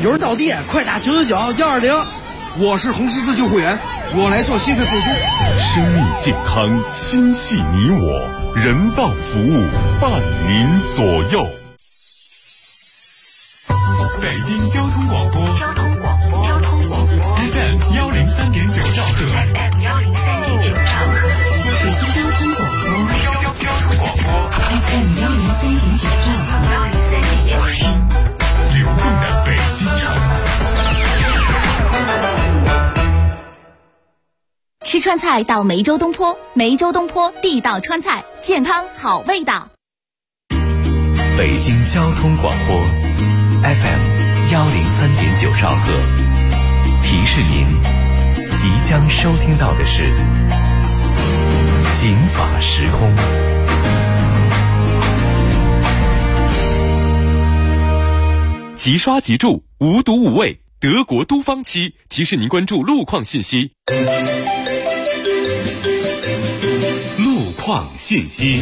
有人倒地，快打999-120。 我是红十字救护员，我来做心肺复苏。 生命健康，心系你我，人道服务伴您左右。 北京交通广播FM 103.9兆赫，北京交通广播 FM 103.9兆赫，听流动的北京城。 吃川菜到梅州东坡，梅州东坡地道川菜，健康好味道。 北京交通广播 FM 103.9兆赫，提示您即将收听到的是警法时空。 即刷即住，无毒无味，德国都方漆提示您关注路况信息。路况信息。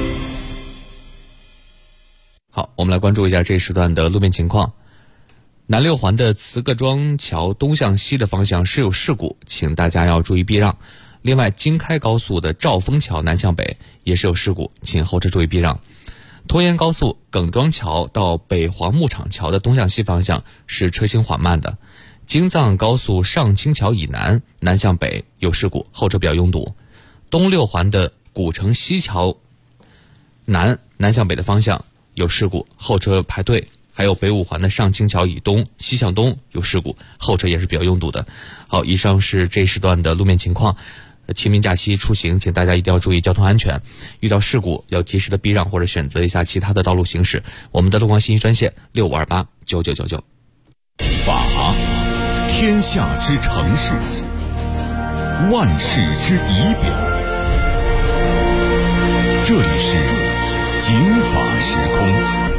好，我们来关注一下这时段的路面情况。南六环的慈各庄桥东向西的方向是有事故，请大家要注意避让。另外，京开高速的兆丰桥南向北也是有事故，请后车注意避让。拖延高速耿庄桥到北黄牧场桥的东向西方向是车行缓慢的。京藏高速上清桥以南南向北有事故，后车比较拥堵。东六环的古城西桥南向北的方向有事故，后车排队。还有北五环的上清桥以东西向东有事故，后车也是比较拥堵的。好，以上是这时段的路面情况。清明假期出行，请大家一定要注意交通安全，遇到事故要及时的避让或者选择一下其他的道路行驶。我们的路况信息专线65289999。 法，天下之城市，万事之仪表。这里是警法时空。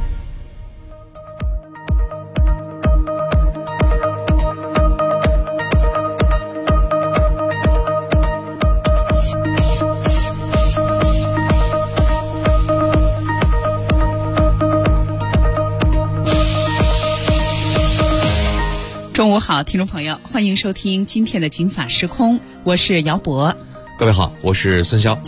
中午好，听众朋友，欢迎收听今天的警法时空，我是姚博。 各位好，我是孙潇。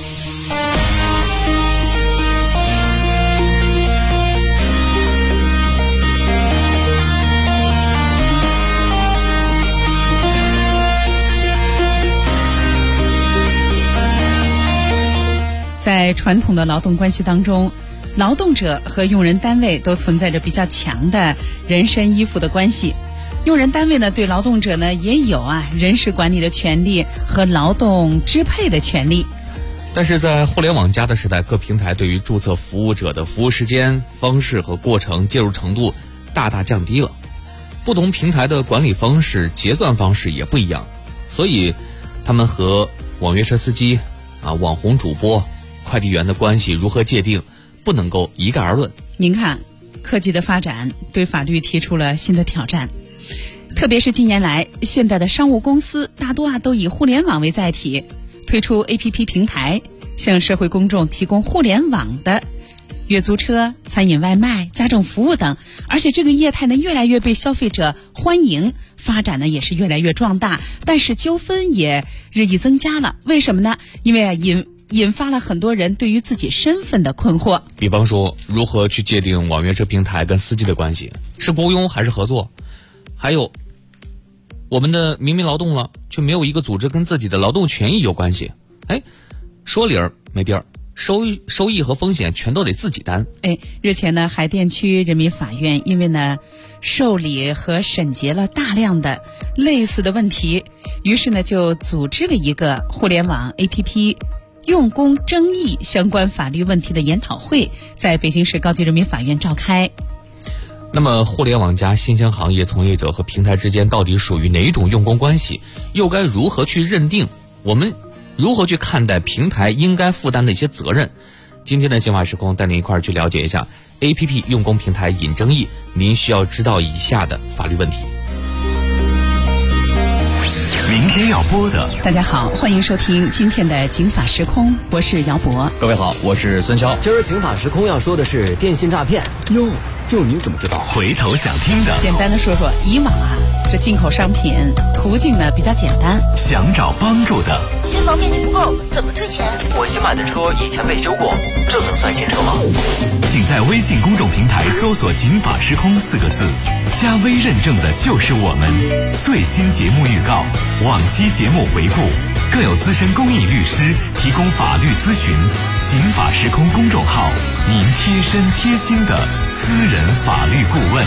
在传统的劳动关系当中，劳动者和用人单位都存在着比较强的人身依附的关系。用人单位呢，对劳动者呢也有人事管理的权利和劳动支配的权利。 但是在互联网加的时代，各平台对于注册服务者的服务时间、方式和过程介入程度大大降低了。不同平台的管理方式、结算方式也不一样，所以他们和网约车司机、网红主播、快递员的关系如何界定，不能够一概而论。 您看，科技的发展对法律提出了新的挑战。特别是近年来，现代的商务公司大多都以互联网为载体，推出 APP 平台，向社会公众提供互联网的月租车、餐饮外卖、家政服务等，而且这个业态呢越来越被消费者欢迎，发展呢也是越来越壮大，但是纠纷也日益增加了。为什么呢？因为引发了很多人对于自己身份的困惑。 比方说，如何去界定网约车平台跟司机的关系，是雇佣还是合作？还有我们的明明劳动了，却没有一个组织跟自己的劳动权益有关系。说理儿没地儿，收益和风险全都得自己担。 日前呢，海淀区人民法院因为呢受理和审结了大量的类似的问题，于是呢就组织了一个互联网 APP 用工争议相关法律问题的研讨会，在北京市高级人民法院召开。 那么互联网加新兴行业从业者和平台之间到底属于哪一种用工关系，又该如何去认定？我们如何去看待平台应该负担的一些责任？今天的警法时空带您一块儿去了解一下 APP 用工平台引争议，您需要知道以下的法律问题。 明天要播的， 大家好，欢迎收听今天的警法时空，我是姚博。 各位好，我是孙潇。 今儿警法时空要说的是电信诈骗。 就你怎么知道？ 回头想听的， 简单的说说，以往啊，这进口商品途径呢比较简单， 想找帮助的， 新房面积不够，怎么退钱？ 我新买的车以前没修过，这能算新车吗？ 请在微信公众平台搜索“警法时空”4个字，加微认证的就是我们。最新节目预告、往期节目回顾，更有资深公益律师提供法律咨询。警法时空公众号，您贴身贴心的私人法律顾问。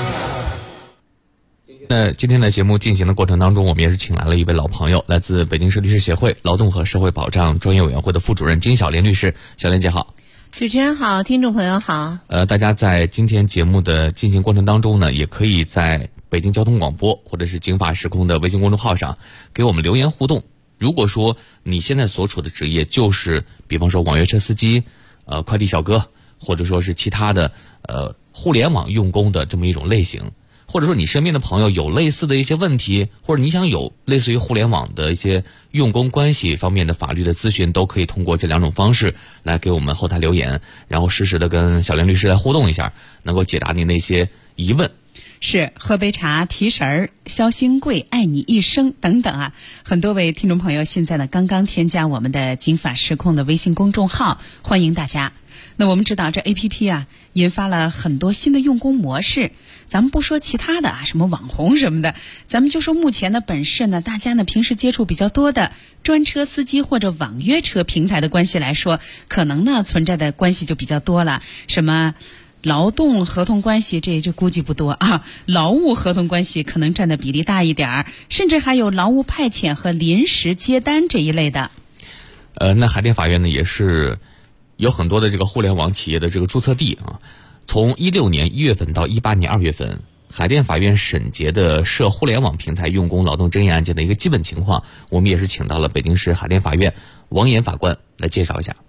今天的节目进行的过程当中，我们也是请来了一位老朋友，来自北京市律师协会劳动和社会保障专业委员会的副主任金小莲律师。小莲姐好。 主持人好，听众朋友好。 大家在今天节目的进行过程当中呢，也可以在北京交通广播或者是警法时空的微信公众号上给我们留言互动。如果说你现在所处的职业就是比方说网约车司机、快递小哥，或者说是其他的互联网用工的这么一种类型，或者说你身边的朋友有类似的一些问题，或者你想有类似于互联网的一些用工关系方面的法律的咨询，都可以通过这2种方式来给我们后台留言，然后实时的跟小莲律师来互动一下，能够解答您的一些疑问。 是喝杯茶提神儿，肖新贵爱你一生等等啊，很多位听众朋友现在呢刚刚添加我们的警法时空的微信公众号，欢迎大家。那我们知道这 APP 啊引发了很多新的用工模式，咱们不说其他的啊，什么网红什么的，咱们就说目前的本市呢，大家呢平时接触比较多的专车司机或者网约车平台的关系来说，可能呢存在的关系就比较多了，什么劳动合同关系这就估计不多啊，劳务合同关系可能占的比例大一点儿，甚至还有劳务派遣和临时接单这一类的。 那海淀法院呢也是有很多的这个互联网企业的这个注册地啊。从16年1月份到18年2月份，海淀法院审结的涉互联网平台用工劳动争议案件的一个基本情况，我们也是请到了北京市海淀法院王岩法官来介绍一下。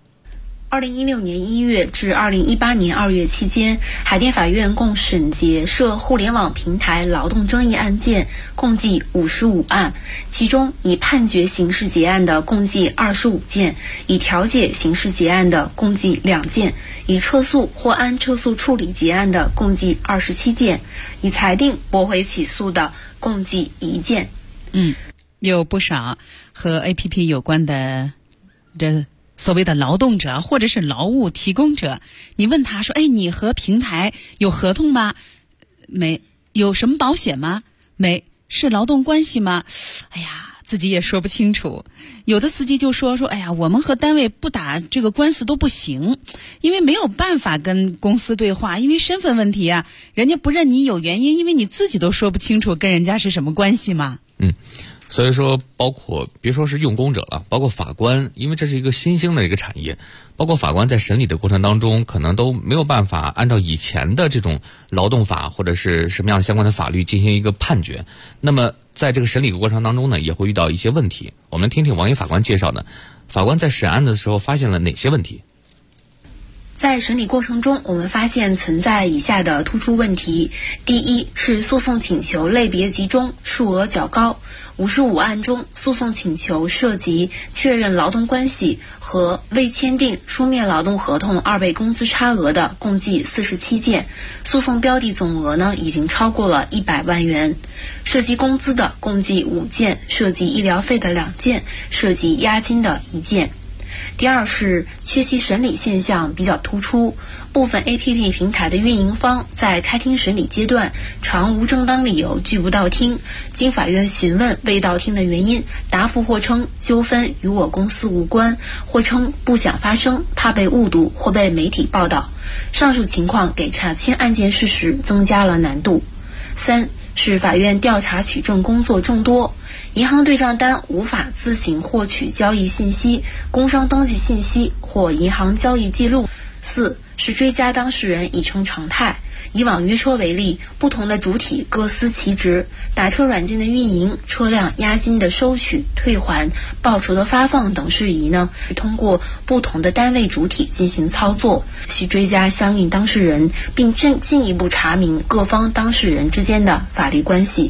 2016年1月至2018年2月期间，海淀法院共审结涉互联网平台劳动争议案件共计55案，其中已判决刑事结案的共计25件，已调解刑事结案的共计2件，已撤诉或按撤诉处理结案的共计27件，已裁定驳回起诉的共计1件。 有不少和 APP 有关的这所谓的劳动者或者是劳务提供者，你问他说，你和平台有合同吗？没。有什么保险吗？没。是劳动关系吗？自己也说不清楚。有的司机就说我们和单位不打这个官司都不行，因为没有办法跟公司对话，因为身份问题啊，人家不认你有原因，因为你自己都说不清楚跟人家是什么关系嘛。 所以说包括别说是用工者了，包括法官，因为这是一个新兴的一个产业，包括法官在审理的过程当中可能都没有办法按照以前的这种劳动法或者是什么样相关的法律进行一个判决，那么在这个审理的过程当中呢，也会遇到一些问题。我们听听王岩法官介绍的，法官在审案的时候发现了哪些问题。 在审理过程中，我们发现存在以下的突出问题。第一是诉讼请求类别集中，数额较高。55案中，诉讼请求涉及确认劳动关系和未签订书面劳动合同2倍工资差额的共计47件，诉讼标的总额呢已经超过了100万元。涉及工资的共计5件，涉及医疗费的2件，涉及押金的1件。第二是缺席审理现象比较突出，部分 APP 平台的运营方在开庭审理阶段常无正当理由拒不到庭，经法院询问未到庭的原因，答复或称纠纷与我公司无关，或称不想发生，怕被误读或被媒体报道。上述情况给查清案件事实增加了难度。3是法院调查取证工作众多，银行对账单无法自行获取交易信息、工商登记信息或银行交易记录。4是追加当事人已成常态。以网约车为例，不同的主体各司其职，打车软件的运营、车辆押金的收取、退还、报酬的发放等事宜呢，通过不同的单位主体进行操作，需追加相应当事人，并进一步查明各方当事人之间的法律关系。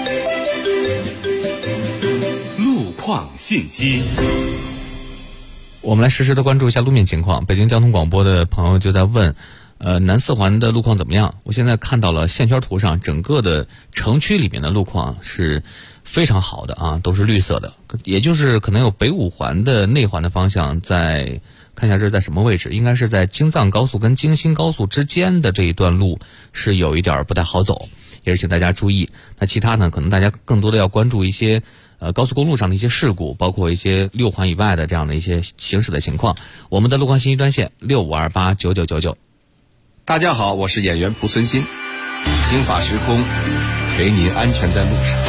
路况信息。 我们来实时的关注一下路面情况。北京交通广播的朋友就在问，南四环的路况怎么样？我现在看到了线圈图上，整个的城区里面的路况是非常好的啊，都是绿色的。也就是可能有北五环的内环的方向在，看一下这是在什么位置，应该是在京藏高速跟京新高速之间的这一段路是有一点不太好走，也是请大家注意。那其他呢，可能大家更多的要关注一些高速公路上的一些事故，包括一些六环以外的这样的一些行驶的情况。我们的路况信息专线65289999。 大家好，我是演员蒲存昕，刑法时空，陪您安全在路上。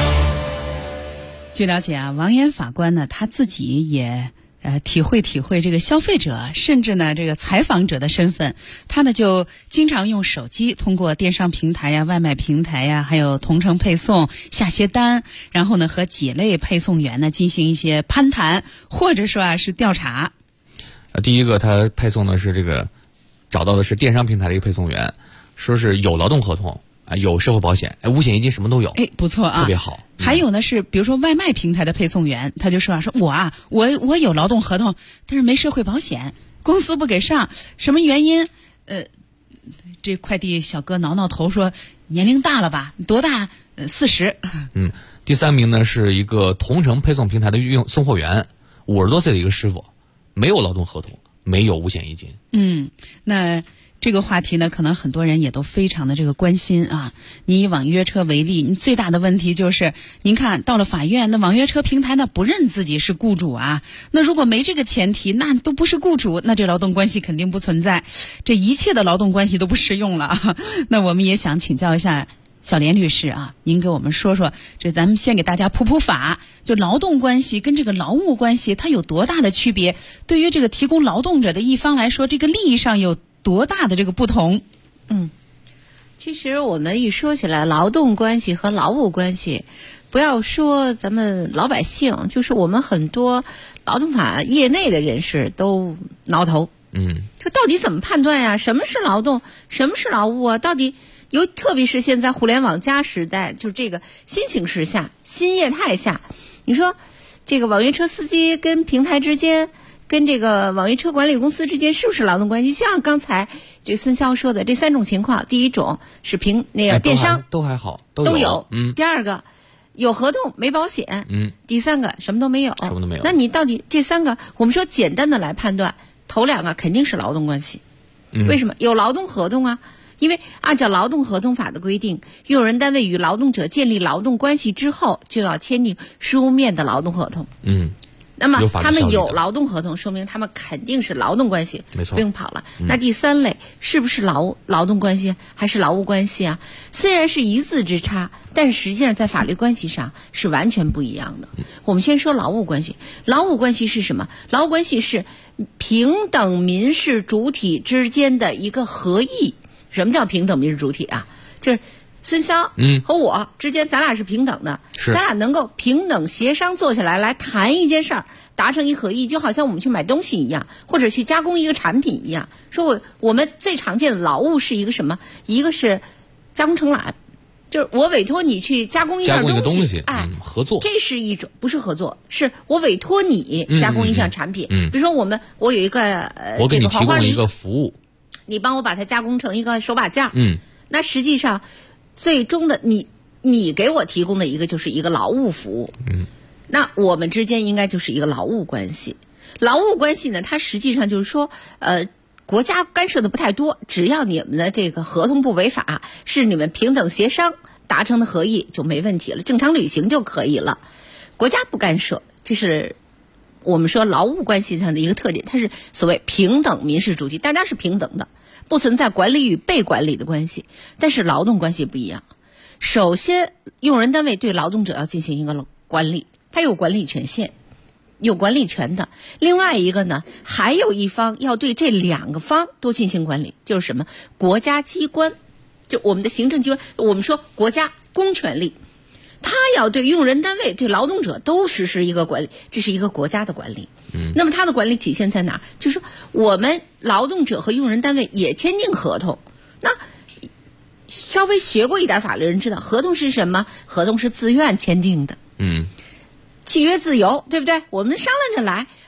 据了解啊，王岩法官呢，他自己也体会这个消费者，甚至呢这个采访者的身份。他呢就经常用手机通过电商平台呀、外卖平台呀，还有同城配送下些单，然后呢和几类配送员呢进行一些攀谈，或者说是调查。 第一个他配送的是这个找到的是电商平台的一个配送员，说是有劳动合同啊，有社会保险，五险一金什么都有， 不错啊， 特别好。 还有呢是比如说外卖平台的配送员，他就说我有劳动合同，但是没社会保险，公司不给上，什么原因？这快递小哥挠头说年龄大了吧，多大？40。 第三名呢是一个同城配送平台的送货员，50多岁的一个师傅，没有劳动合同，没有五险一金。 那这个话题呢，可能很多人也都非常的这个关心啊。你以网约车为例，你最大的问题就是，您看到了法院，那网约车平台呢不认自己是雇主啊。那如果没这个前提，那都不是雇主，那这劳动关系肯定不存在，这一切的劳动关系都不适用了啊。那我们也想请教一下小莲律师啊，您给我们说说，这咱们先给大家普法，就劳动关系跟这个劳务关系它有多大的区别？对于这个提供劳动者的一方来说，这个利益上有多大的这个不同？ 其实我们一说起来劳动关系和劳务关系，不要说咱们老百姓，就是我们很多劳动法业内的人士都挠头。就到底怎么判断呀？什么是劳动，什么是劳务啊？到底特别是现在互联网加时代，就这个新形势下、新业态下，你说这个网约车司机跟平台之间，跟这个网约车管理公司之间是不是劳动关系？像刚才这孙潇说的这3种情况，第一种是电商都还好， 都有。第二个有合同没保险。第三个什么都没有。那你到底这3个，我们说简单的来判断，头2个肯定是劳动关系。为什么？有劳动合同啊。因为按照劳动合同法的规定，用人单位与劳动者建立劳动关系之后，就要签订书面的劳动合同。那么他们有劳动合同，说明他们肯定是劳动关系， 没错， 不用跑了。那第3类是不是劳动关系还是劳务关系啊？虽然是一字之差，但实际上在法律关系上是完全不一样的。我们先说劳务关系。劳务关系是什么？劳务关系是平等民事主体之间的一个合意。什么叫平等民事主体啊？就是孙潇和我之间，咱俩是平等的，咱俩能够平等协商坐下来谈一件事儿，达成一合意，就好像我们去买东西一样，或者去加工一个产品一样。说我们最常见的劳务是一个什么？一个是加工承揽，就是我委托你去加工一样东西， 合作， 这是一种，不是合作，是我委托你加工一项产品。比如说我有一个我给你提供一个服务， 你帮我把它加工成一个手把件。那实际上最终的你给我提供的一个就是一个劳务服务。那我们之间应该就是一个劳务关系。劳务关系呢，它实际上就是说国家干涉的不太多，只要你们的这个合同不违法，是你们平等协商达成的合意就没问题了，正常履行就可以了。国家不干涉，这是我们说劳务关系上的一个特点，它是所谓平等民事主体，大家是平等的，不存在管理与被管理的关系。但是劳动关系不一样，首先用人单位对劳动者要进行一个管理，他有管理权限，有管理权的。另外一个呢，还有一方要对这2个方都进行管理，就是什么？国家机关，就我们的行政机关，我们说国家公权力，他要对用人单位对劳动者都实施一个管理，这是一个国家的管理。那么他的管理体现在哪儿？就是说我们劳动者和用人单位也签订合同。那稍微学过一点法律人知道，合同是什么？合同是自愿签订的。契约自由，对不对？我们商量着来，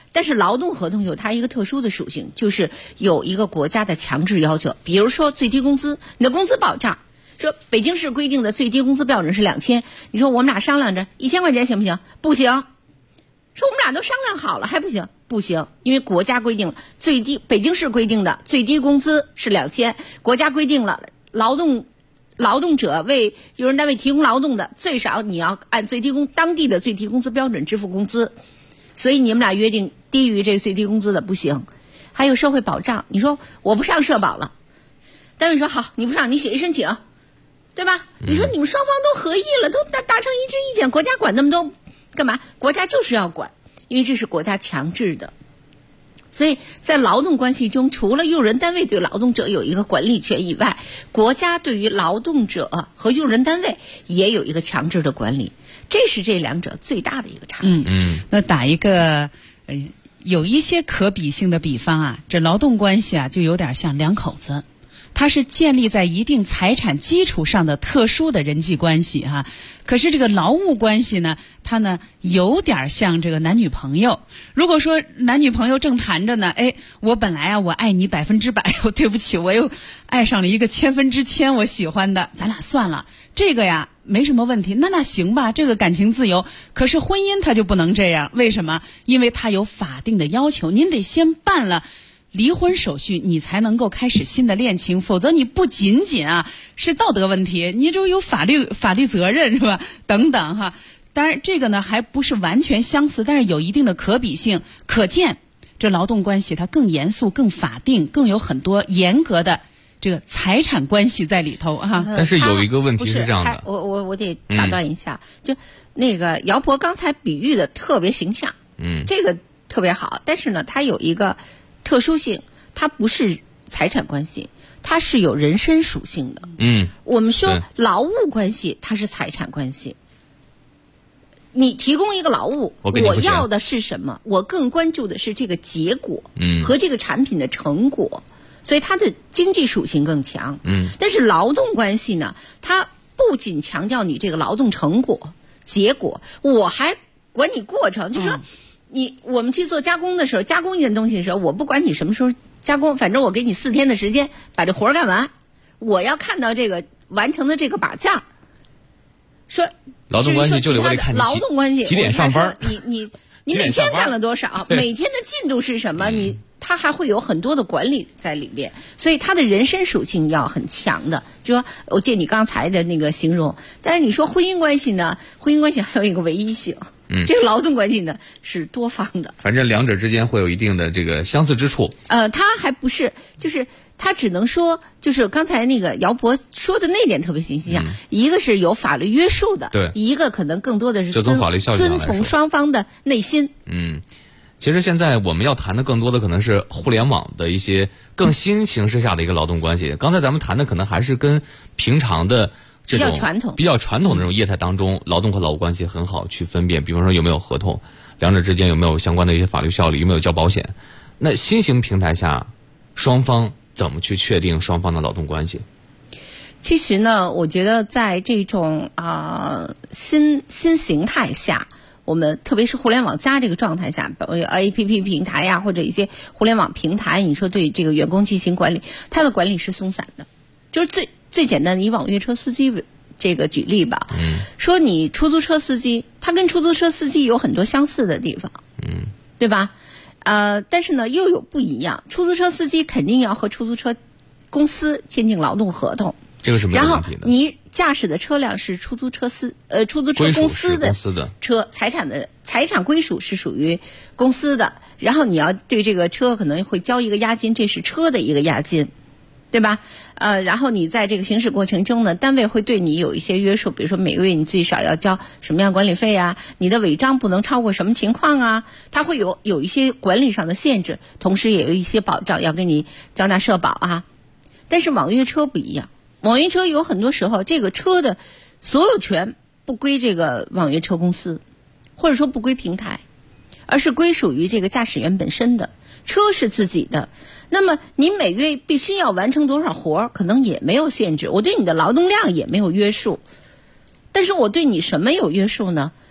但是劳动合同有它一个特殊的属性，就是有一个国家的强制要求，比如说最低工资，你的工资保障，说北京市规定的最低工资标准是2000，你说我们俩商量着1000块钱行不行？不行。说我们俩都商量好了还不行？不行，因为国家规定了北京市规定的最低工资是2000，国家规定了劳动者为用人单位提供劳动的，最少你要按当地的最低工资标准支付工资，所以你们俩约定低于这个最低工资的不行。还有社会保障，你说我不上社保了，单位说好，你不上你写一申请，对吧？你说你们双方都合意了，都达成一致意见，国家管那么多干嘛？国家就是要管，因为这是国家强制的。所以在劳动关系中，除了用人单位对劳动者有一个管理权以外，国家对于劳动者和用人单位也有一个强制的管理，这是这两者最大的一个差别。 那打一个有一些可比性的比方啊，这劳动关系啊就有点像两口子，它是建立在一定财产基础上的特殊的人际关系哈。可是这个劳务关系呢，它呢有点像这个男女朋友。如果说男女朋友正谈着呢，我本来啊我爱你100%，对不起，我又爱上了一个1000%我喜欢的，咱俩算了，这个呀没什么问题，那行吧，这个感情自由。可是婚姻它就不能这样，为什么？因为它有法定的要求，您得先办了离婚手续，你才能够开始新的恋情，否则你不仅仅是道德问题，你就有法律责任是吧？等等哈。当然这个呢还不是完全相似，但是有一定的可比性，可见这劳动关系它更严肃、更法定、更有很多严格的这个财产关系在里头哈。 但是有一个问题是这样的， 我得打断一下，就那个姚博刚才比喻的特别形象，这个特别好，但是呢它有一个特殊性，它不是财产关系，它是有人身属性的。我们说劳务关系它是财产关系，你提供一个劳务，我要的是什么？我更关注的是这个结果和这个产品的成果，所以它的经济属性更强。但是劳动关系呢，它不仅强调你这个劳动成果结果，我还管你过程，就说我们去做加工的时候，加工一件东西的时候，我不管你什么时候加工，反正我给你4天的时间把这活干完，我要看到这个完成的这个把件。说劳动关系就得为了看你劳动关系几点上班， 你每天干了多少，每天的进度是什么，它还会有很多的管理在里边，所以它的人身属性要很强的。就说我借你刚才的那个形容，但是你说婚姻关系呢，婚姻关系还有一个唯一性。这个劳动关系呢是多方的， 反正两者之间会有一定的这个相似之处。 它还不是，就是它只能说，就是刚才那个姚博说的那点特别形象，一个是有法律约束的， 对， 一个可能更多的是从法律效应上来说遵从双方的内心。 其实现在我们要谈的更多的可能是互联网的一些更新形势下的一个劳动关系。刚才咱们谈的可能还是跟平常的这种比较传统的这种业态当中，劳动和劳务关系很好去分辨，比方说有没有合同，两者之间有没有相关的一些法律效力，有没有交保险。那新型平台下，双方怎么去确定双方的劳动关系？ 其实呢，我觉得在这种新形态下，我们特别是互联网加这个状态下，APP 平台呀，或者一些互联网平台，你说对这个员工进行管理，它的管理是松散的。就是最简单的，以网约车司机这个举例吧，说你出租车司机，他跟出租车司机有很多相似的地方，对吧？但是呢又有不一样，出租车司机肯定要和出租车公司签订劳动合同， 这个是没有问题的。 然后你驾驶的车辆是出租车公司的车，财产归属是属于公司的，然后你要对这个车可能会交一个押金，这是车的一个押金，对吧？然后你在这个行驶过程中呢，单位会对你有一些约束，比如说每个月你最少要交什么样管理费啊，你的违章不能超过什么情况啊，它会有一些管理上的限制，同时也有一些保障，要给你交纳社保啊。但是网约车不一样，网约车有很多时候这个车的所有权不归这个网约车公司，或者说不归平台，而是归属于这个驾驶员本身的，车是自己的。那么你每月必须要完成多少活，可能也没有限制，我对你的劳动量也没有约束。但是我对你什么有约束呢？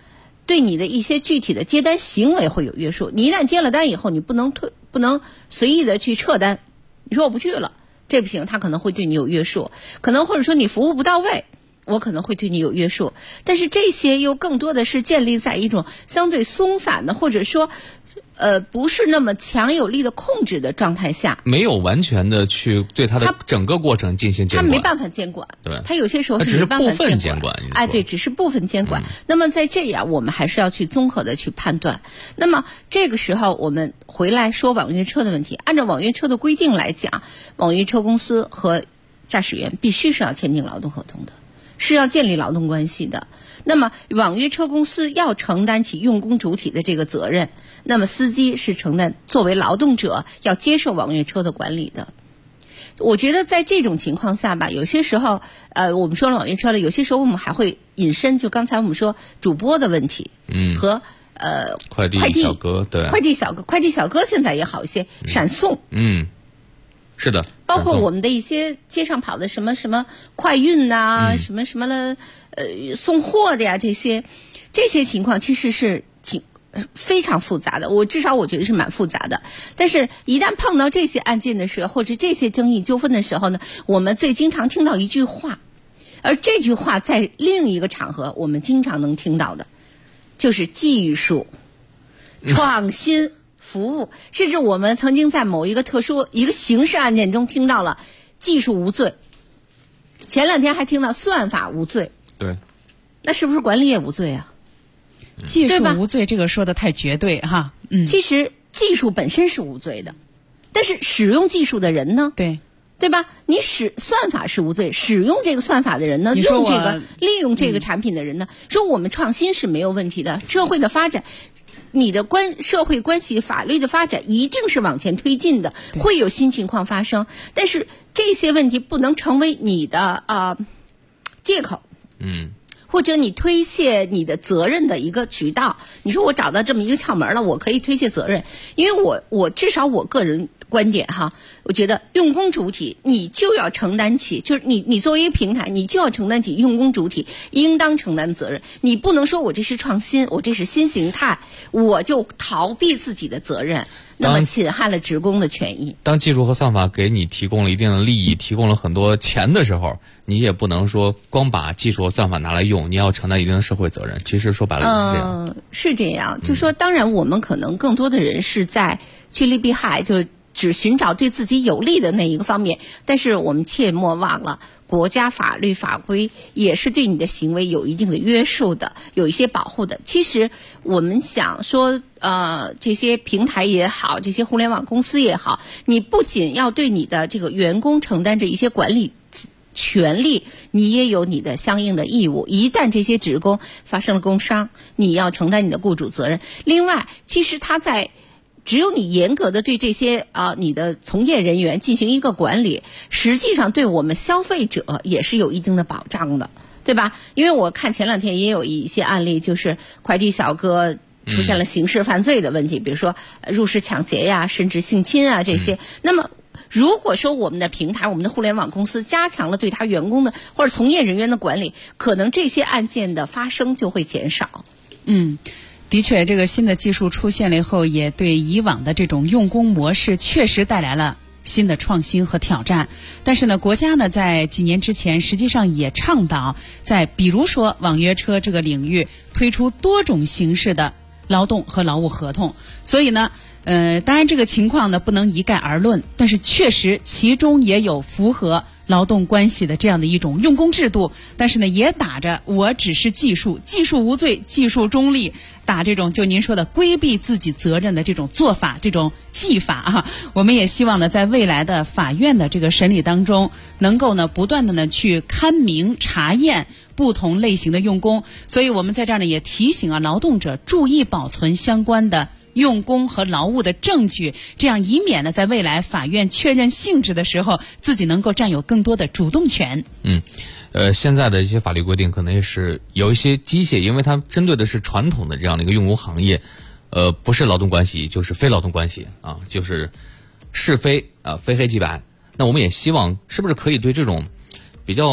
对你的一些具体的接单行为会有约束。你一旦接了单以后，你不能随意的去撤单。你说我不去了，这不行，他可能会对你有约束。可能或者说你服务不到位，我可能会对你有约束。但是这些又更多的是建立在一种相对松散的，或者说不是那么强有力的控制的状态下， 没有完全的去对它的整个过程进行监管， 他没办法监管， 对， 他有些时候是没办法只是部分监管， 哎，对，只是部分监管。那么在这样，我们还是要去综合的去判断。那么这个时候，我们回来说网约车的问题，按照网约车的规定来讲，网约车公司和驾驶员必须是要签订劳动合同的，是要建立劳动关系的。那么网约车公司要承担起用工主体的这个责任，那么司机是承担作为劳动者要接受网约车的管理的。我觉得在这种情况下吧，有些时候我们说了网约车了，有些时候我们还会引申，就刚才我们说主播的问题，和快递小哥，对， 快递小哥现在也好一些，闪送， 是的， 包括我们的一些街上跑的什么快运呐、什么的送货的呀，这些情况其实是非常复杂的，至少我觉得是蛮复杂的。但是一旦碰到这些案件的时候，或者这些争议纠纷的时候呢，我们最经常听到一句话，而这句话在另一个场合我们经常能听到的，就是技术、创新、服务，甚至我们曾经在某一个特殊一个刑事案件中听到了技术无罪，前2天还听到算法无罪。 对， 那是不是管理也无罪啊？ 技术无罪，这个说的太绝对哈。 其实技术本身是无罪的，但是使用技术的人呢？对吧？你算法是无罪，使用这个算法的人呢，利用这个产品的人呢，说我们创新是没有问题的，社会的发展。你的社会关系、法律的发展一定是往前推进的，会有新情况发生，但是这些问题不能成为你的借口，或者你推卸你的责任的一个渠道。你说我找到这么一个窍门了，我可以推卸责任，因为我至少我个人观点哈，我觉得用工主体你就要承担起，就是你作为一个平台，你就要承担起用工主体应当承担责任。你不能说我这是创新，我这是新形态，我就逃避自己的责任，那么侵害了职工的权益。 当技术和算法给你提供了一定的利益，提供了很多钱的时候，你也不能说光把技术和算法拿来用，你要承担一定的社会责任。其实说白了是这样。 是这样，就说当然我们可能更多的人是在趋利避害，就只寻找对自己有利的那一个方面，但是我们切莫忘了，国家法律法规也是对你的行为有一定的约束的，有一些保护的。其实我们想说，这些平台也好，这些互联网公司也好，你不仅要对你的这个员工承担着一些管理权利，你也有你的相应的义务。一旦这些职工发生了工伤，你要承担你的雇主责任。另外，其实只有你严格的对这些你的从业人员进行一个管理，实际上对我们消费者也是有一定的保障的，对吧？因为我看前2天也有一些案例，就是快递小哥出现了刑事犯罪的问题，比如说入室抢劫呀，甚至性侵啊这些。那么如果说我们的平台、我们的互联网公司加强了对他员工的或者从业人员的管理，可能这些案件的发生就会减少。 的确，这个新的技术出现了以后，也对以往的这种用工模式确实带来了新的创新和挑战。但是呢，国家呢在几年之前实际上也倡导在比如说网约车这个领域推出多种形式的劳动和劳务合同。所以呢当然这个情况呢不能一概而论，但是确实其中也有符合劳动关系的这样的一种用工制度，但是呢也打着我只是技术无罪、技术中立，打这种就您说的规避自己责任的这种做法、这种技法啊。我们也希望呢在未来的法院的这个审理当中，能够呢不断的呢去勘明查验不同类型的用工。所以我们在这儿呢也提醒劳动者注意保存相关的用工和劳务的证据，这样以免呢在未来法院确认性质的时候，自己能够占有更多的主动权。 现在的一些法律规定可能也是有一些机械，因为它针对的是传统的这样的一个用工行业，不是劳动关系就是非劳动关系啊，就是是非非黑即白。那我们也希望是不是可以对这种比较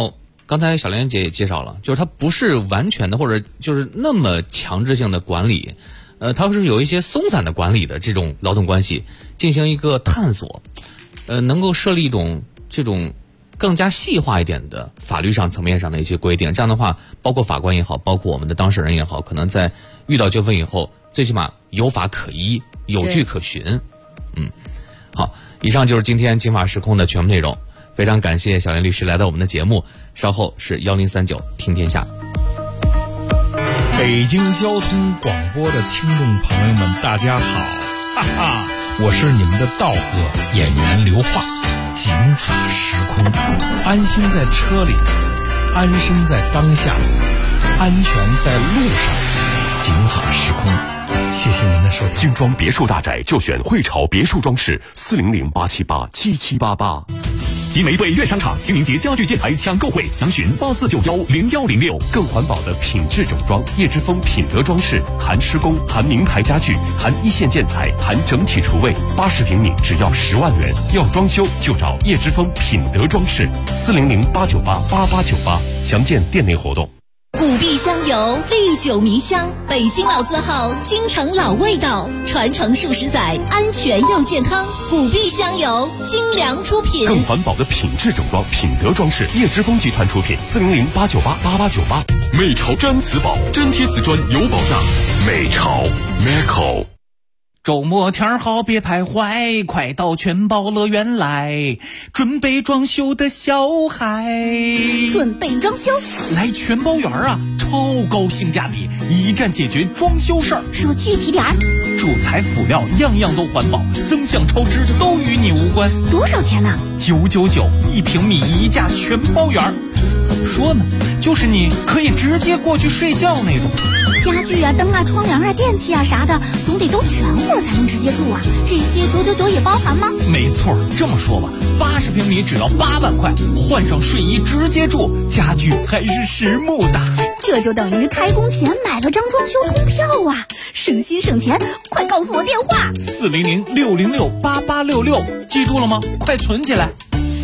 刚才小莲姐也介绍了，就是它不是完全的或者就是那么强制性的管理，它是有一些松散的管理的这种劳动关系进行一个探索，能够设立一种这种更加细化一点的法律上层面上的一些规定。这样的话，包括法官也好，包括我们的当事人也好，可能在遇到纠纷以后，最起码有法可依，有据可循。好，以上就是今天《警法时空》的全部内容。非常感谢小莲律师来到我们的节目，稍后是1039听天下。 北京交通广播的听众朋友们，大家好，哈哈，我是你们的道哥演员刘化。警法时空，安心在车里，安身在当下，安全在路上。警法时空，谢谢您的收听。 精装别墅大宅就选汇潮别墅装饰，400-878-7788。集美北苑商场清明节家具建材抢购会，详询84910106。更环保的品质整装，叶之峰品德装饰，含施工，含名牌家具，含一线建材，含整体厨卫，80平米只要10万元。要装修就找叶之峰品德装饰，400-898-8898。详见店内活动。 古碧香油，历久弥香，北京老字号，京城老味道，传承数十载，安全又健康。古碧香油，精良出品。 更环保的品质整装，品德装饰，叶之峰集团出品，400-898-8898。美潮粘瓷宝，粘贴瓷砖有保障。美潮 Meco。 周末天好别徘徊，快到全宝乐园来，准备装修的小孩。 准备装修？ 来全宝园啊，超高性价比，一站解决装修事儿。 说具体点儿。 主材辅料样样都环保，增项超支都与你无关。 多少钱呢 ？999，1平米1价全包园。怎么说呢？就是你可以直接过去睡觉那种。 家具啊、灯啊、窗帘啊、电器啊啥的，总得都全乎才能直接住啊。这些999也包含吗？ 没错，这么说吧，80平米只要8万块，换上睡衣直接住，家具还是实木的。 这就等于开工前买了张装修通票啊，省心省钱。快告诉我电话 ：400-606-8866，记住了吗？快存起来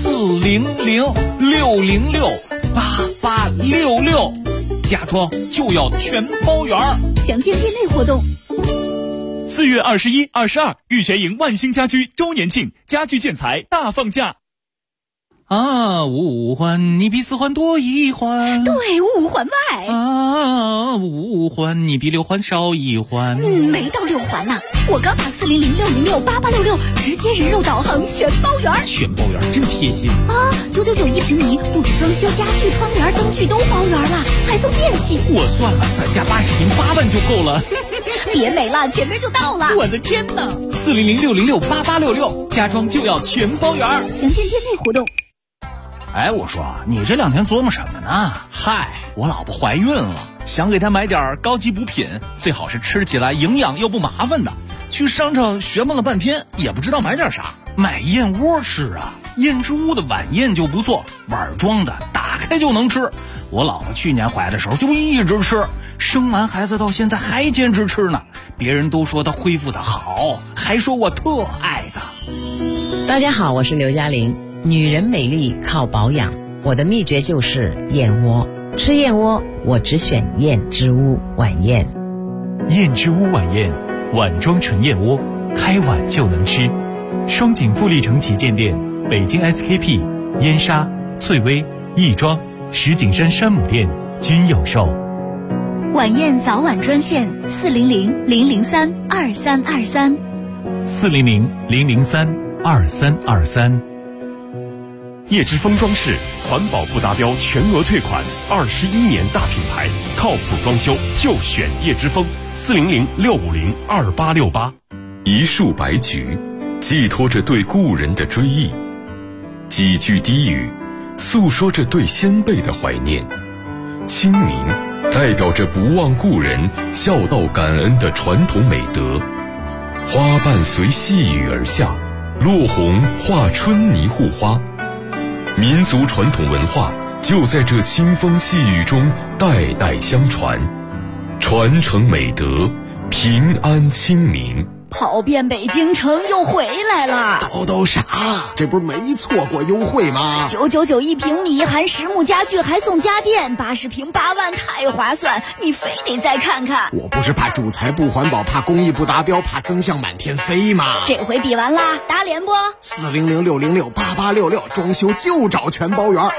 ，400-606-8866，家装就要全包圆。 详见店内活动。 4月21、22，玉泉营万兴家居周年庆，家具建材大放价。 啊，五环你比4环多1环， 对，5环外。 啊，5环你比6环少1环。 没到6环呢。我刚打400-606-8866，直接人肉导航全包圆。 全包圆真贴心啊！999平米，不止装修家具、窗帘、灯具都包圆了，还送电器。 我算了，咱家80平8万就够了。 别美了，前面就到了。 我的天哪！400-606-8866，家装就要全包圆。 详见店内活动。 哎，我说你这2天琢磨什么呢？嗨，我老婆怀孕了，想给她买点高级补品，最好是吃起来营养又不麻烦的。去商场学问了半天，也不知道买点啥。买燕窝吃啊，燕之屋的晚宴就不错，碗装的，打开就能吃。我老婆去年怀的时候就一直吃，生完孩子到现在还坚持吃呢。别人都说她恢复的好，还说我特爱她。 大家好，我是刘嘉玲。女人美丽靠保养，我的秘诀就是燕窝。吃燕窝，我只选燕之屋晚宴。 燕之屋晚宴，碗装纯燕窝，开碗就能吃。双井富力城旗舰店、北京 SKP、燕莎、翠微、亦庄、石景山山姆店均有售。 晚宴早晚专线400-003-2323。 400-003-2323。 叶之峰装饰，环保不达标全额退款，21年大品牌，靠谱装修就选叶之峰，400-650-2868。一束白菊，寄托着对故人的追忆；几句低语，诉说着对先辈的怀念。清明，代表着不忘故人、孝道感恩的传统美德。花瓣随细雨而下，落红化春泥护花。民族传统文化就在这清风细雨中代代相传，传承美德，平安清明。 跑遍北京城又回来了。 都啥？这不是没错过优惠吗 ？999一平米，含实木家具还送家电，80平8万，太划算！你非得再看看。 我不是怕主材不环保，怕工艺不达标，怕增项满天飞吗？ 这回比完啦，打脸不？ 400-606-8866，装修就找全包园。